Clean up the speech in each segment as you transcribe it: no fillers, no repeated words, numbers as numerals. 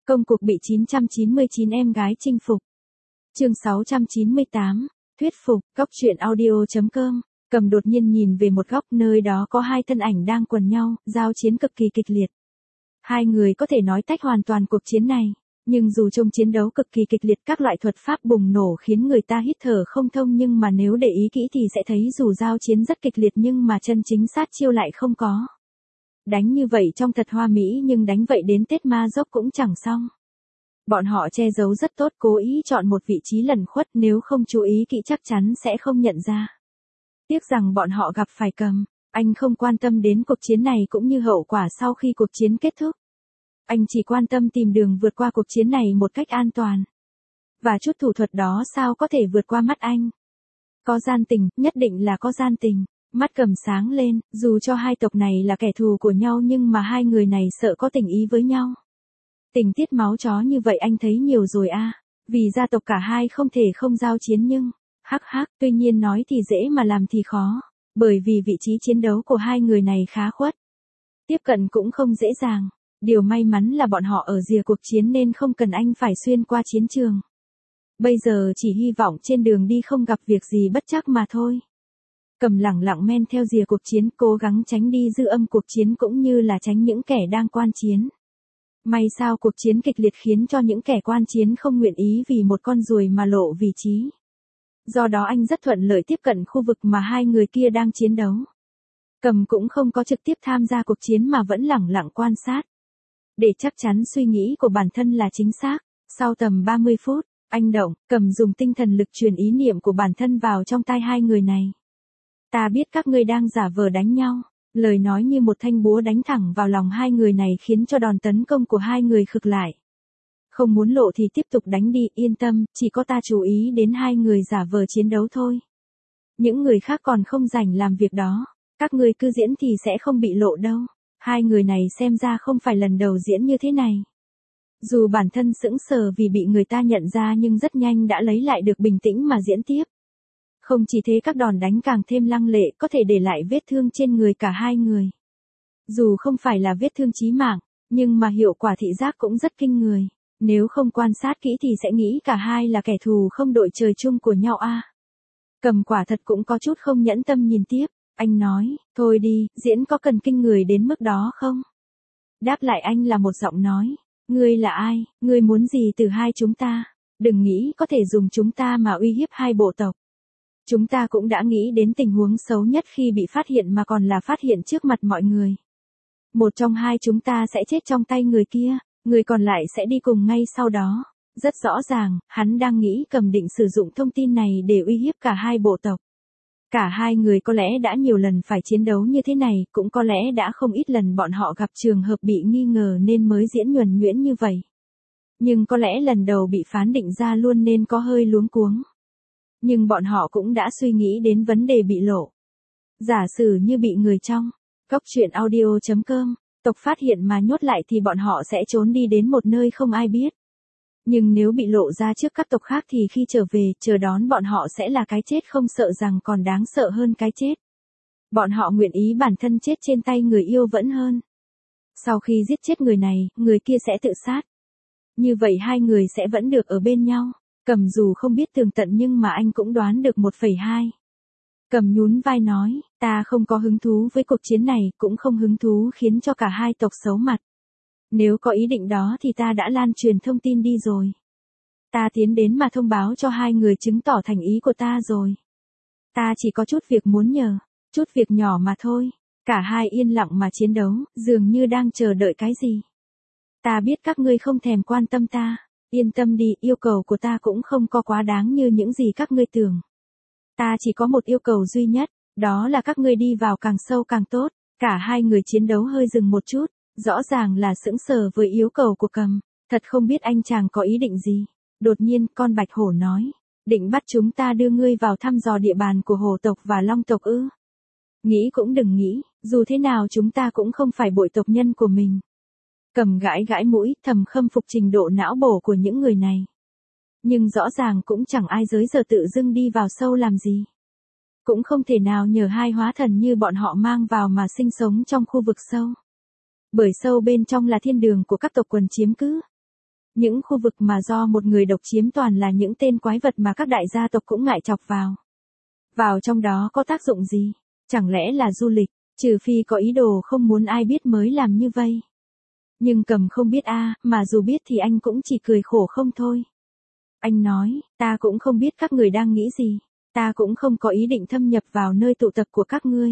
Công cuộc bị 999 em gái chinh phục. Chương 698, thuyết phục, góc truyện audio.com. Cầm đột nhiên nhìn về một góc, nơi đó có hai thân ảnh đang quần nhau, giao chiến cực kỳ kịch liệt. Hai người có thể nói tách hoàn toàn cuộc chiến này, nhưng dù trong chiến đấu cực kỳ kịch liệt, các loại thuật pháp bùng nổ khiến người ta hít thở không thông, nhưng mà nếu để ý kỹ thì sẽ thấy dù giao chiến rất kịch liệt nhưng mà chân chính sát chiêu lại không có. Đánh như vậy trông thật hoa mỹ, nhưng đánh vậy đến Tết Ma Dốc cũng chẳng xong. Bọn họ che giấu rất tốt, cố ý chọn một vị trí lẩn khuất, nếu không chú ý kỹ chắc chắn sẽ không nhận ra. Tiếc rằng bọn họ gặp phải Cầm. Anh không quan tâm đến cuộc chiến này cũng như hậu quả sau khi cuộc chiến kết thúc. Anh chỉ quan tâm tìm đường vượt qua cuộc chiến này một cách an toàn. Và chút thủ thuật đó sao có thể vượt qua mắt anh? Có gian tình, nhất định là có gian tình. Mắt Cầm sáng lên, dù cho hai tộc này là kẻ thù của nhau nhưng mà hai người này sợ có tình ý với nhau. Tình tiết máu chó như vậy anh thấy nhiều rồi à. Vì gia tộc cả hai không thể không giao chiến nhưng... tuy nhiên nói thì dễ mà làm thì khó. Bởi vì vị trí chiến đấu của hai người này khá khuất. Tiếp cận cũng không dễ dàng. Điều may mắn là bọn họ ở rìa cuộc chiến nên không cần anh phải xuyên qua chiến trường. Bây giờ chỉ hy vọng trên đường đi không gặp việc gì bất trắc mà thôi. Cầm lẳng lặng men theo rìa cuộc chiến, cố gắng tránh đi dư âm cuộc chiến cũng như là tránh những kẻ đang quan chiến. May sao cuộc chiến kịch liệt khiến cho những kẻ quan chiến không nguyện ý vì một con ruồi mà lộ vị trí. Do đó anh rất thuận lợi tiếp cận khu vực mà hai người kia đang chiến đấu. Cầm cũng không có trực tiếp tham gia cuộc chiến mà vẫn lẳng lặng quan sát. Để chắc chắn suy nghĩ của bản thân là chính xác, sau tầm 30 phút, anh động, Cầm dùng tinh thần lực truyền ý niệm của bản thân vào trong tai hai người này. Ta biết các ngươi đang giả vờ đánh nhau. Lời nói như một thanh búa đánh thẳng vào lòng hai người này khiến cho đòn tấn công của hai người khựng lại. Không muốn lộ thì tiếp tục đánh đi, yên tâm, chỉ có ta chú ý đến hai người giả vờ chiến đấu thôi. Những người khác còn không rảnh làm việc đó, các ngươi cứ diễn thì sẽ không bị lộ đâu. Hai người này xem ra không phải lần đầu diễn như thế này. Dù bản thân sững sờ vì bị người ta nhận ra nhưng rất nhanh đã lấy lại được bình tĩnh mà diễn tiếp. Không chỉ thế, các đòn đánh càng thêm lăng lệ, có thể để lại vết thương trên người cả hai người. Dù không phải là vết thương chí mạng, nhưng mà hiệu quả thị giác cũng rất kinh người. Nếu không quan sát kỹ thì sẽ nghĩ cả hai là kẻ thù không đội trời chung của nhau a. Cầm quả thật cũng có chút không nhẫn tâm nhìn tiếp. Anh nói, thôi đi, diễn có cần kinh người đến mức đó không? Đáp lại anh là một giọng nói. Ngươi là ai, ngươi muốn gì từ hai chúng ta? Đừng nghĩ có thể dùng chúng ta mà uy hiếp hai bộ tộc. Chúng ta cũng đã nghĩ đến tình huống xấu nhất khi bị phát hiện mà còn là phát hiện trước mặt mọi người. Một trong hai chúng ta sẽ chết trong tay người kia, người còn lại sẽ đi cùng ngay sau đó. Rất rõ ràng, hắn đang nghĩ Cầm định sử dụng thông tin này để uy hiếp cả hai bộ tộc. Cả hai người có lẽ đã nhiều lần phải chiến đấu như thế này, cũng có lẽ đã không ít lần bọn họ gặp trường hợp bị nghi ngờ nên mới diễn nhuần nhuyễn như vậy. Nhưng có lẽ lần đầu bị phán định ra luôn nên có hơi luống cuống. Nhưng bọn họ cũng đã suy nghĩ đến vấn đề bị lộ. Giả sử như bị người trong góc truyện audio.com tộc phát hiện mà nhốt lại thì bọn họ sẽ trốn đi đến một nơi không ai biết. Nhưng nếu bị lộ ra trước các tộc khác thì khi trở về, chờ đón bọn họ sẽ là cái chết không sợ rằng còn đáng sợ hơn cái chết. Bọn họ nguyện ý bản thân chết trên tay người yêu vẫn hơn. Sau khi giết chết người này, người kia sẽ tự sát. Như vậy hai người sẽ vẫn được ở bên nhau. Cầm dù không biết tường tận nhưng mà anh cũng đoán được 1,2. Cầm nhún vai nói, ta không có hứng thú với cuộc chiến này, cũng không hứng thú khiến cho cả hai tộc xấu mặt. Nếu có ý định đó thì ta đã lan truyền thông tin đi rồi. Ta tiến đến mà thông báo cho hai người chứng tỏ thành ý của ta rồi. Ta chỉ có chút việc muốn nhờ, chút việc nhỏ mà thôi. Cả hai yên lặng mà chiến đấu, dường như đang chờ đợi cái gì. Ta biết các ngươi không thèm quan tâm ta. Yên tâm đi, yêu cầu của ta cũng không có quá đáng như những gì các ngươi tưởng. Ta chỉ có một yêu cầu duy nhất, đó là các ngươi đi vào càng sâu càng tốt. Cả hai người chiến đấu hơi dừng một chút, rõ ràng là sững sờ với yêu cầu của Cầm. Thật không biết anh chàng có ý định gì. Đột nhiên, con bạch hổ nói, định bắt chúng ta đưa ngươi vào thăm dò địa bàn của hổ tộc và long tộc ư? Nghĩ cũng đừng nghĩ, dù thế nào chúng ta cũng không phải bội tộc nhân của mình. Cầm gãi gãi mũi, thầm khâm phục trình độ não bổ của những người này. Nhưng rõ ràng cũng chẳng ai giới giờ tự dưng đi vào sâu làm gì. Cũng không thể nào nhờ hai hóa thần như bọn họ mang vào mà sinh sống trong khu vực sâu. Bởi sâu bên trong là thiên đường của các tộc quần chiếm cứ. Những khu vực mà do một người độc chiếm toàn là những tên quái vật mà các đại gia tộc cũng ngại chọc vào. Vào trong đó có tác dụng gì? Chẳng lẽ là du lịch, trừ phi có ý đồ không muốn ai biết mới làm như vậy. Nhưng Cầm không biết mà dù biết thì anh cũng chỉ cười khổ không thôi. Anh nói, ta cũng không biết các người đang nghĩ gì, ta cũng không có ý định thâm nhập vào nơi tụ tập của các ngươi.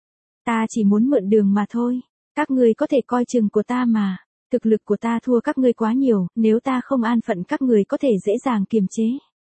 Ta chỉ muốn mượn đường mà thôi, các ngươi có thể coi chừng của ta mà, thực lực của ta thua các ngươi quá nhiều, nếu ta không an phận các người có thể dễ dàng kiềm chế.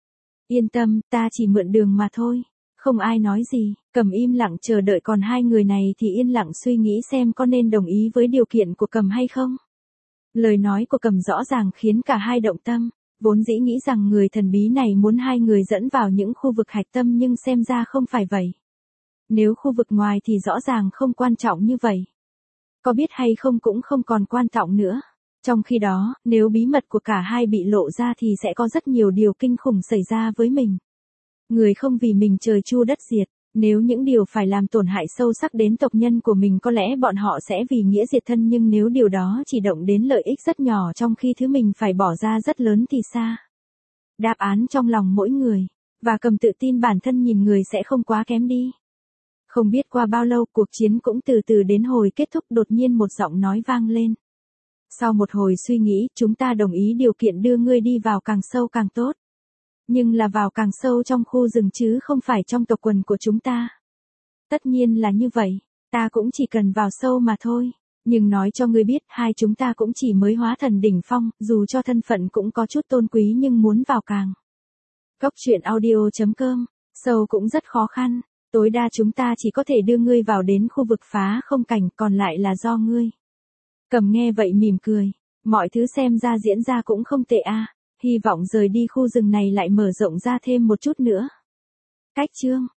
Yên tâm, ta chỉ mượn đường mà thôi. Không ai nói gì, Cầm im lặng chờ đợi, còn hai người này thì yên lặng suy nghĩ xem có nên đồng ý với điều kiện của Cầm hay không. Lời nói của Cầm rõ ràng khiến cả hai động tâm, vốn dĩ nghĩ rằng người thần bí này muốn hai người dẫn vào những khu vực hạch tâm nhưng xem ra không phải vậy. Nếu khu vực ngoài thì rõ ràng không quan trọng như vậy. Có biết hay không cũng không còn quan trọng nữa. Trong khi đó, nếu bí mật của cả hai bị lộ ra thì sẽ có rất nhiều điều kinh khủng xảy ra với mình. Người không vì mình trời chu đất diệt, nếu những điều phải làm tổn hại sâu sắc đến tộc nhân của mình có lẽ bọn họ sẽ vì nghĩa diệt thân, nhưng nếu điều đó chỉ động đến lợi ích rất nhỏ trong khi thứ mình phải bỏ ra rất lớn thì sao? Đáp án trong lòng mỗi người, và Cầm tự tin bản thân nhìn người sẽ không quá kém đi. Không biết qua bao lâu cuộc chiến cũng từ từ đến hồi kết thúc, đột nhiên một giọng nói vang lên. Sau một hồi suy nghĩ, chúng ta đồng ý điều kiện đưa ngươi đi vào càng sâu càng tốt. Nhưng là vào càng sâu trong khu rừng chứ không phải trong tộc quần của chúng ta. Tất nhiên là như vậy, ta cũng chỉ cần vào sâu mà thôi. Nhưng nói cho ngươi biết, hai chúng ta cũng chỉ mới hóa thần đỉnh phong, dù cho thân phận cũng có chút tôn quý nhưng muốn vào càng. Góc truyện audio.com, sâu cũng rất khó khăn, tối đa chúng ta chỉ có thể đưa ngươi vào đến khu vực phá không cảnh, còn lại là do ngươi. Cầm nghe vậy mỉm cười, mọi thứ xem ra diễn ra cũng không tệ hy vọng rời đi khu rừng này lại mở rộng ra thêm một chút nữa. Cách chương